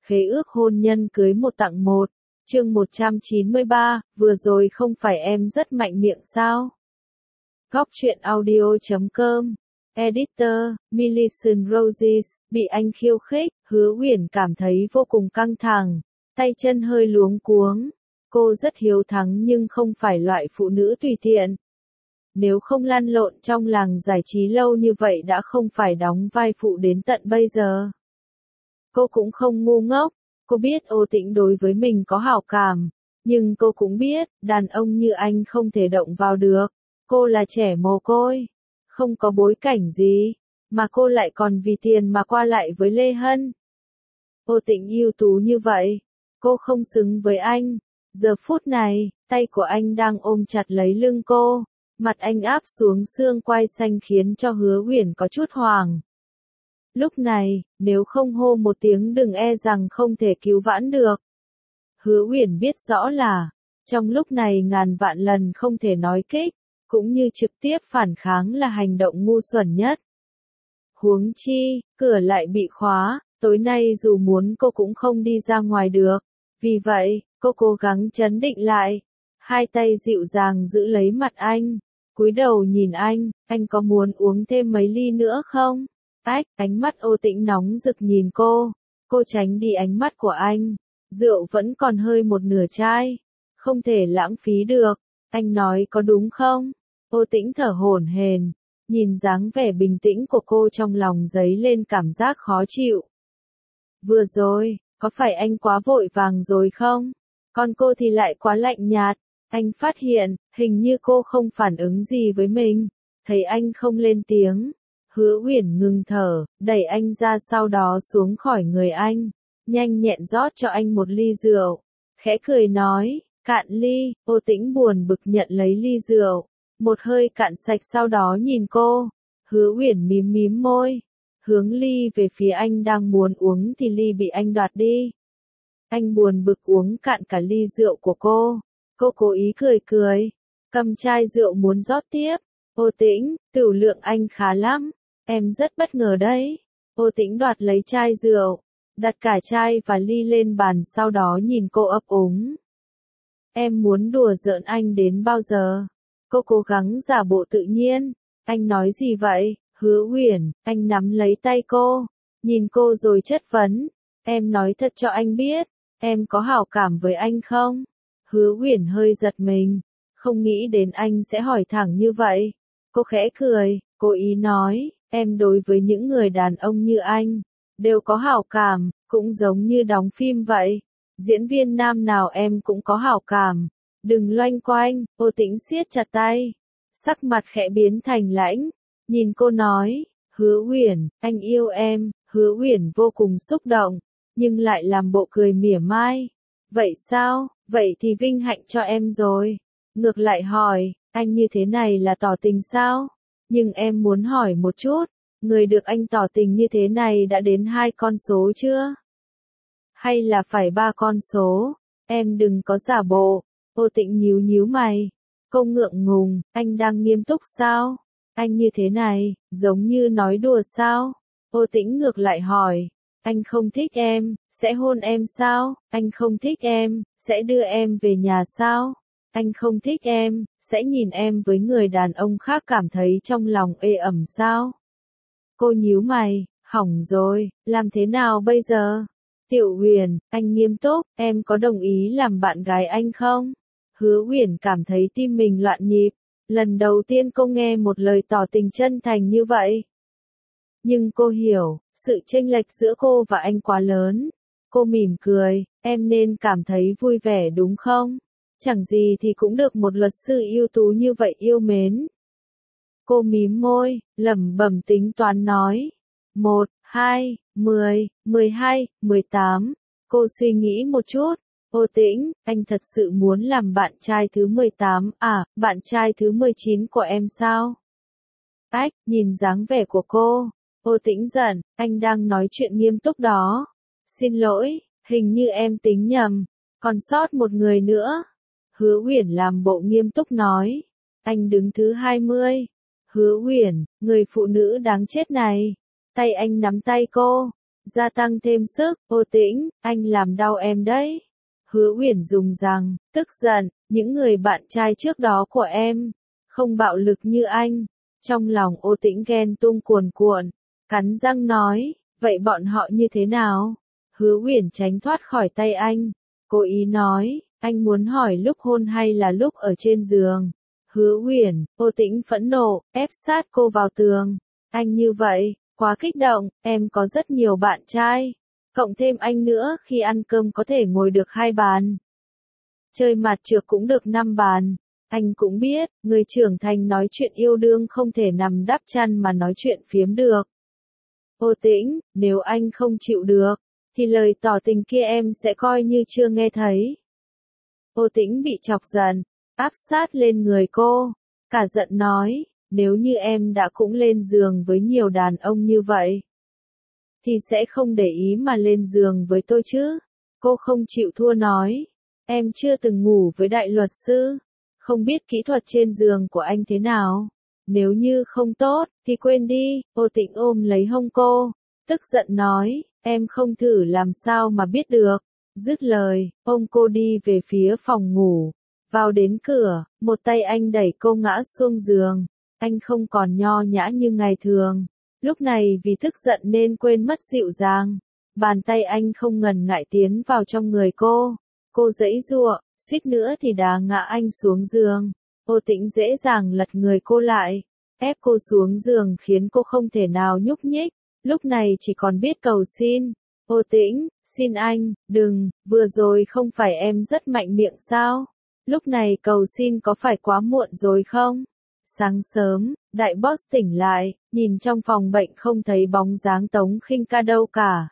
Khế ước hôn nhân cưới một tặng một. Chương 193, vừa rồi không phải em rất mạnh miệng sao? Góc truyện audio.com. Editor, Millicent Roses, bị anh khiêu khích, Hứa Uyển cảm thấy vô cùng căng thẳng, tay chân hơi luống cuống. Cô rất hiếu thắng nhưng không phải loại phụ nữ tùy tiện. Nếu không lăn lộn trong làng giải trí lâu như vậy đã không phải đóng vai phụ đến tận bây giờ. Cô cũng không ngu ngốc, cô biết Ô Tĩnh đối với mình có hảo cảm, nhưng cô cũng biết, đàn ông như anh không thể động vào được. Cô là trẻ mồ côi, không có bối cảnh gì, mà cô lại còn vì tiền mà qua lại với Lê Hân. Ô Tĩnh ưu tú như vậy, cô không xứng với anh. Giờ phút này, tay của anh đang ôm chặt lấy lưng cô, mặt anh áp xuống xương quai xanh khiến cho Hứa Uyển có chút hoảng. Lúc này, nếu không hô một tiếng đừng e rằng không thể cứu vãn được. Hứa Uyển biết rõ là, trong lúc này ngàn vạn lần không thể nói kích, cũng như trực tiếp phản kháng là hành động ngu xuẩn nhất. Huống chi, cửa lại bị khóa, tối nay dù muốn cô cũng không đi ra ngoài được. Vì vậy, cô cố gắng trấn định lại, hai tay dịu dàng giữ lấy mặt anh, cúi đầu nhìn anh có muốn uống thêm mấy ly nữa không? Ánh mắt Ô Tĩnh nóng rực nhìn cô tránh đi ánh mắt của anh, rượu vẫn còn hơi một nửa chai, không thể lãng phí được, anh nói có đúng không? Ô Tĩnh thở hổn hển, nhìn dáng vẻ bình tĩnh của cô trong lòng dấy lên cảm giác khó chịu. Vừa rồi, có phải anh quá vội vàng rồi không? Còn cô thì lại quá lạnh nhạt, anh phát hiện, hình như cô không phản ứng gì với mình, thấy anh không lên tiếng. Hứa Uyển ngừng thở, đẩy anh ra sau đó xuống khỏi người anh, nhanh nhẹn rót cho anh một ly rượu, khẽ cười nói, cạn ly. Ô Tĩnh buồn bực nhận lấy ly rượu, một hơi cạn sạch sau đó nhìn cô. Hứa Uyển mím mím môi, hướng ly về phía anh đang muốn uống thì ly bị anh đoạt đi. Anh buồn bực uống cạn cả ly rượu của cô cố ý cười, cầm chai rượu muốn rót tiếp. Ô Tĩnh, tửu lượng anh khá lắm, em rất bất ngờ đấy. Ô Tĩnh đoạt lấy chai rượu, đặt cả chai và ly lên bàn sau đó nhìn cô ấp úng. Em muốn đùa giỡn anh đến bao giờ? Cô cố gắng giả bộ tự nhiên. Anh nói gì vậy? Hứa Uyển, anh nắm lấy tay cô, nhìn cô rồi chất vấn. Em nói thật cho anh biết, em có hảo cảm với anh không? Hứa Uyển hơi giật mình, không nghĩ đến anh sẽ hỏi thẳng như vậy. Cô khẽ cười, cố ý nói, em đối với những người đàn ông như anh, đều có hảo cảm, cũng giống như đóng phim vậy. Diễn viên nam nào em cũng có hảo cảm. Đừng loanh quanh. Ô Tĩnh siết chặt tay, sắc mặt khẽ biến thành lãnh, nhìn cô nói, Hứa Uyển, anh yêu em. Hứa Uyển vô cùng xúc động, nhưng lại làm bộ cười mỉa mai. Vậy sao? Vậy thì vinh hạnh cho em rồi. Ngược lại hỏi, anh như thế này là tỏ tình sao? Nhưng em muốn hỏi một chút, người được anh tỏ tình như thế này đã đến 2 con số chưa? Hay là phải 3 con số? Em đừng có giả bộ. Ô Tĩnh nhíu nhíu mày. Cô ngượng ngùng, anh đang nghiêm túc sao? Anh như thế này, giống như nói đùa sao? Ô Tĩnh ngược lại hỏi, anh không thích em, sẽ hôn em sao? Anh không thích em, sẽ đưa em về nhà sao? Anh không thích em, sẽ nhìn em với người đàn ông khác cảm thấy trong lòng ê ẩm sao? Cô nhíu mày, hỏng rồi, làm thế nào bây giờ? Tiểu Uyển, anh nghiêm túc, em có đồng ý làm bạn gái anh không? Hứa Uyển cảm thấy tim mình loạn nhịp, lần đầu tiên cô nghe một lời tỏ tình chân thành như vậy. Nhưng cô hiểu, sự chênh lệch giữa cô và anh quá lớn. Cô mỉm cười, em nên cảm thấy vui vẻ đúng không? Chẳng gì thì cũng được một luật sư ưu tú như vậy yêu mến. Cô mím môi, lẩm bẩm tính toán nói. 1, 2, 10, 12, 18. Cô suy nghĩ một chút. Ô Tĩnh, anh thật sự muốn làm bạn trai thứ 18, bạn trai thứ 19 của em sao? Nhìn dáng vẻ của cô. Ô Tĩnh giận, anh đang nói chuyện nghiêm túc đó. Xin lỗi, hình như em tính nhầm, còn sót một người nữa. Hứa Uyển làm bộ nghiêm túc nói. Anh đứng thứ 20. Hứa Uyển, người phụ nữ đáng chết này. Tay anh nắm tay cô, gia tăng thêm sức, Ô Tĩnh, anh làm đau em đấy. Hứa Uyển dùng rằng, tức giận, những người bạn trai trước đó của em, không bạo lực như anh. Trong lòng Ô Tĩnh ghen tuông cuồn cuộn, cắn răng nói, vậy bọn họ như thế nào? Hứa Uyển tránh thoát khỏi tay anh, cố ý nói, anh muốn hỏi lúc hôn hay là lúc ở trên giường? Hứa Uyển, Ô Tĩnh phẫn nộ, ép sát cô vào tường. Anh như vậy, quá kích động, em có rất nhiều bạn trai. Cộng thêm anh nữa, khi ăn cơm có thể ngồi được 2 bàn. Chơi mặt trược cũng được 5 bàn. Anh cũng biết, người trưởng thành nói chuyện yêu đương không thể nằm đắp chăn mà nói chuyện phiếm được. Ô Tĩnh, nếu anh không chịu được, thì lời tỏ tình kia em sẽ coi như chưa nghe thấy. Ô Tĩnh bị chọc giận, áp sát lên người cô, cả giận nói, nếu như em đã cũng lên giường với nhiều đàn ông như vậy, thì sẽ không để ý mà lên giường với tôi chứ. Cô không chịu thua nói, em chưa từng ngủ với đại luật sư, không biết kỹ thuật trên giường của anh thế nào. Nếu như không tốt, thì quên đi. Ô Tĩnh ôm lấy hông cô, tức giận nói, em không thử làm sao mà biết được. Dứt lời, ôm cô đi về phía phòng ngủ. Vào đến cửa, một tay anh đẩy cô ngã xuống giường. Anh không còn nho nhã như ngày thường. Lúc này vì tức giận nên quên mất dịu dàng. Bàn tay anh không ngần ngại tiến vào trong người cô. Cô giãy giụa, suýt nữa thì đá ngã anh xuống giường. Ô Tĩnh dễ dàng lật người cô lại, ép cô xuống giường khiến cô không thể nào nhúc nhích. Lúc này chỉ còn biết cầu xin. Ô Tĩnh, xin anh, đừng, vừa rồi không phải em rất mạnh miệng sao? Lúc này cầu xin có phải quá muộn rồi không? Sáng sớm, đại boss tỉnh lại, nhìn trong phòng bệnh không thấy bóng dáng Tống Khinh Ca đâu cả.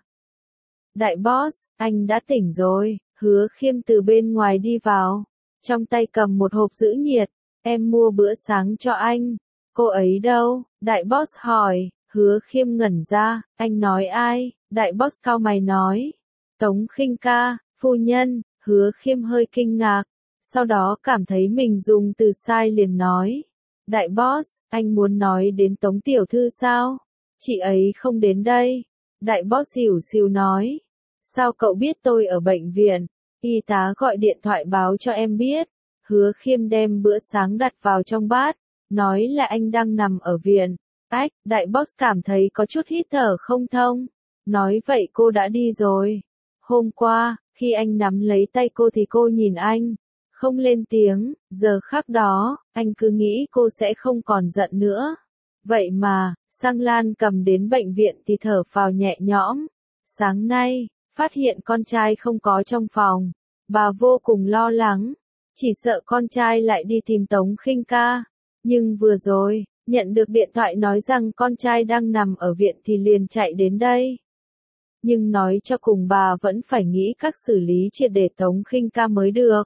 Đại boss, anh đã tỉnh rồi. Hứa Khiêm từ bên ngoài đi vào, trong tay cầm một hộp giữ nhiệt. Em mua bữa sáng cho anh. Cô ấy đâu? Đại boss hỏi. Hứa Khiêm ngẩn ra, anh nói ai? Đại boss cau mày nói, Tống Khinh Ca, phu nhân. Hứa Khiêm hơi kinh ngạc, sau đó cảm thấy mình dùng từ sai liền nói, đại boss, anh muốn nói đến Tống tiểu thư sao? Chị ấy không đến đây. Đại boss xỉu xìu nói, sao cậu biết tôi ở bệnh viện? Y tá gọi điện thoại báo cho em biết. Hứa Khiêm đem bữa sáng đặt vào trong bát, nói là anh đang nằm ở viện. Ách, đại boss cảm thấy có chút hít thở không thông. Nói vậy cô đã đi rồi. Hôm qua, khi anh nắm lấy tay cô thì cô nhìn anh, không lên tiếng. Giờ khắc đó, anh cứ nghĩ cô sẽ không còn giận nữa. Vậy mà, Sang Lan cầm đến bệnh viện thì thở phào nhẹ nhõm. Sáng nay, phát hiện con trai không có trong phòng, bà vô cùng lo lắng, chỉ sợ con trai lại đi tìm Tống Khinh Ca. Nhưng vừa rồi, nhận được điện thoại nói rằng con trai đang nằm ở viện thì liền chạy đến đây. Nhưng nói cho cùng bà vẫn phải nghĩ cách xử lý triệt để Tống Khinh Ca mới được.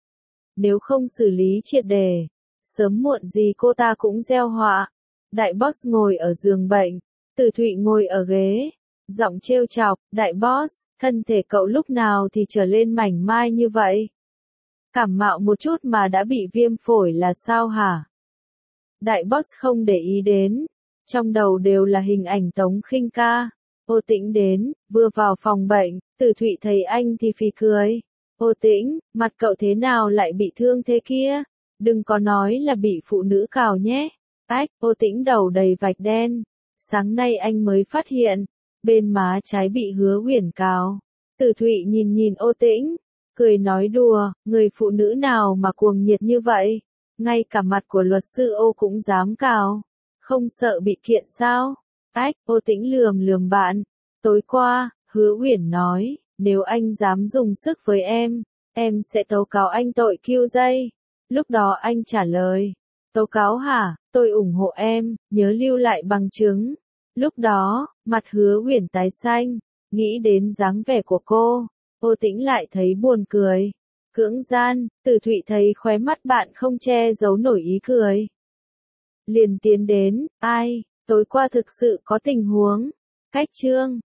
Nếu không xử lý triệt để, sớm muộn gì cô ta cũng gieo họa. Đại boss ngồi ở giường bệnh, Từ Thụy ngồi ở ghế, giọng trêu chọc, đại boss, thân thể cậu lúc nào thì trở lên mảnh mai như vậy? Cảm mạo một chút mà đã bị viêm phổi là sao hả? Đại boss không để ý đến, trong đầu đều là hình ảnh Tống Khinh Ca. Ô Tĩnh đến, vừa vào phòng bệnh, Từ Thụy thấy anh thì phì cười. Ô Tĩnh, mặt cậu thế nào lại bị thương thế kia? Đừng có nói là bị phụ nữ cào nhé. Ách, Ô Tĩnh đầu đầy vạch đen. Sáng nay anh mới phát hiện, bên má trái bị Hứa Uyển cào. Từ Thụy nhìn nhìn Ô Tĩnh, cười nói đùa, người phụ nữ nào mà cuồng nhiệt như vậy? Ngay cả mặt của luật sư Ô cũng dám cào. Không sợ bị kiện sao? Ách, Ô Tĩnh lườm lườm bạn. Tối qua, Hứa Uyển nói, nếu anh dám dùng sức với em sẽ tố cáo anh tội kiêu dây. Lúc đó anh trả lời, tố cáo hả, tôi ủng hộ em, nhớ lưu lại bằng chứng. Lúc đó, mặt Hứa Uyển tái xanh, nghĩ đến dáng vẻ của cô, Ô Tĩnh lại thấy buồn cười. Cưỡng gian, Từ Thụy thấy khóe mắt bạn không che giấu nổi ý cười. Liền tiến đến, ai, tối qua thực sự có tình huống. Cách chương